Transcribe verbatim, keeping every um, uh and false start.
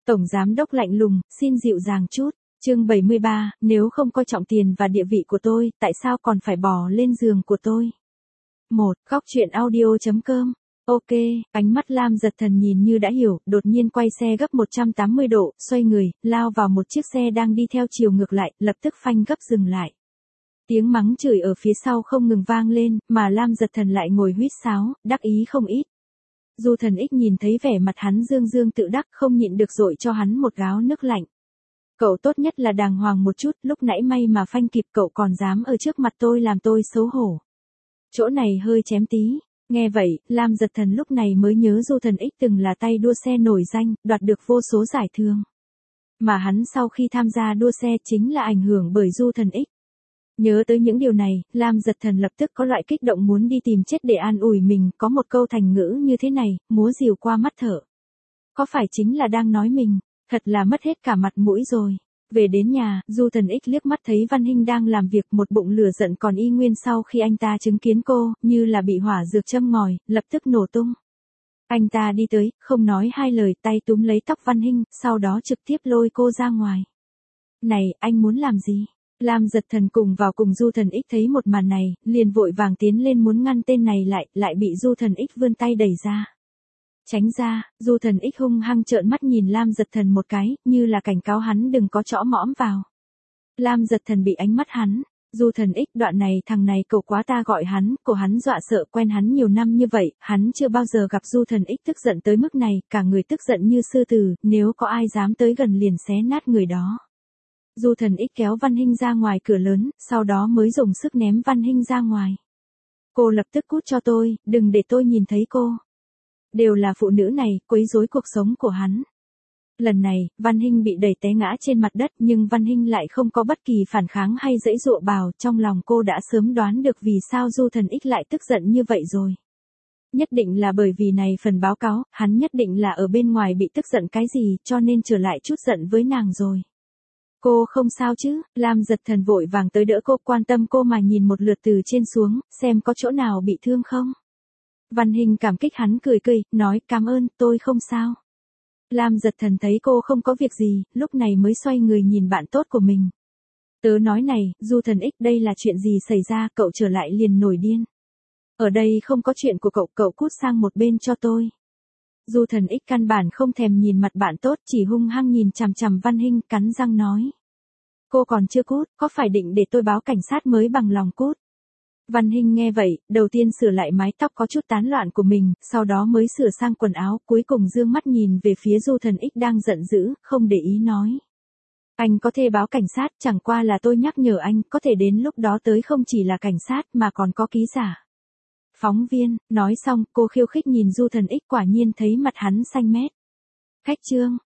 Tổng giám đốc lạnh lùng, xin dịu dàng chút. Chương bảy mươi ba, nếu không coi trọng tiền và địa vị của tôi, tại sao còn phải bò lên giường của tôi? một. Góc truyện audio chấm com. Ok, ánh mắt Lam Giật Thần nhìn như đã hiểu, đột nhiên quay xe gấp một trăm tám mươi độ, xoay người, lao vào một chiếc xe đang đi theo chiều ngược lại, lập tức phanh gấp dừng lại. Tiếng mắng chửi ở phía sau không ngừng vang lên, mà Lam Giật Thần lại ngồi huýt sáo, đắc ý không ít. Du Thần Ích nhìn thấy vẻ mặt hắn dương dương tự đắc, không nhịn được dội cho hắn một gáo nước lạnh. Cậu tốt nhất là đàng hoàng một chút, lúc nãy may mà phanh kịp, cậu còn dám ở trước mặt tôi làm tôi xấu hổ. Chỗ này hơi chém tí. Nghe vậy, Lam Giật Thần lúc này mới nhớ Du Thần Ích từng là tay đua xe nổi danh, đoạt được vô số giải thưởng. Mà hắn sau khi tham gia đua xe chính là ảnh hưởng bởi Du Thần Ích. Nhớ tới những điều này, Lam Giật Thần lập tức có loại kích động muốn đi tìm chết để an ủi mình, có một câu thành ngữ như thế này, múa rìu qua mắt thợ. Có phải chính là đang nói mình, thật là mất hết cả mặt mũi rồi. Về đến nhà, Du Thần Ích liếc mắt thấy Văn Hinh đang làm việc, một bụng lửa giận còn y nguyên sau khi anh ta chứng kiến cô, như là bị hỏa dược châm ngòi, lập tức nổ tung. Anh ta đi tới, không nói hai lời, tay túm lấy tóc Văn Hinh, sau đó trực tiếp lôi cô ra ngoài. Này, anh muốn làm gì? Lam Giật Thần cùng vào cùng Du Thần Ích thấy một màn này, liền vội vàng tiến lên muốn ngăn tên này lại, lại bị Du Thần Ích vươn tay đẩy ra. Tránh ra, Du Thần Ích hung hăng trợn mắt nhìn Lam Giật Thần một cái, như là cảnh cáo hắn đừng có chõ mõm vào. Lam Giật Thần bị ánh mắt hắn, Du Thần Ích đoạn này thằng này cậu quá, ta gọi hắn, cổ hắn dọa sợ, quen hắn nhiều năm như vậy, hắn chưa bao giờ gặp Du Thần Ích tức giận tới mức này, cả người tức giận như sư tử, nếu có ai dám tới gần liền xé nát người đó. Du Thần Ích kéo Văn Hinh ra ngoài cửa lớn, sau đó mới dùng sức ném Văn Hinh ra ngoài. Cô lập tức cút cho tôi, đừng để tôi nhìn thấy cô. Đều là phụ nữ này, quấy rối cuộc sống của hắn. Lần này, Văn Hinh bị đẩy té ngã trên mặt đất, nhưng Văn Hinh lại không có bất kỳ phản kháng hay giãy giụa bào, trong lòng cô đã sớm đoán được vì sao Du Thần Ích lại tức giận như vậy rồi. Nhất định là bởi vì này phần báo cáo, hắn nhất định là ở bên ngoài bị tức giận cái gì, cho nên trở lại chút giận với nàng rồi. Cô không sao chứ? Lam Giật Thần vội vàng tới đỡ cô, quan tâm cô mà nhìn một lượt từ trên xuống, xem có chỗ nào bị thương không. Văn Hinh cảm kích hắn cười cười, nói cảm ơn, tôi không sao. Lam Giật Thần thấy cô không có việc gì, lúc này mới xoay người nhìn bạn tốt của mình. Tớ nói này, Du Thần Ích, đây là chuyện gì xảy ra, cậu trở lại liền nổi điên. Ở đây không có chuyện của cậu, cậu cút sang một bên cho tôi. Du Thần Ích căn bản không thèm nhìn mặt bạn tốt, chỉ hung hăng nhìn chằm chằm Văn Hinh, cắn răng nói. Cô còn chưa cút, có phải định để tôi báo cảnh sát mới bằng lòng cút? Văn Hinh nghe vậy, đầu tiên sửa lại mái tóc có chút tán loạn của mình, sau đó mới sửa sang quần áo, cuối cùng dương mắt nhìn về phía Du Thần Ích đang giận dữ, không để ý nói. Anh có thể báo cảnh sát, chẳng qua là tôi nhắc nhở anh, có thể đến lúc đó tới không chỉ là cảnh sát mà còn có ký giả. Phóng viên, nói xong, cô khiêu khích nhìn Du Thần Ích, quả nhiên thấy mặt hắn xanh mét. Khách trương,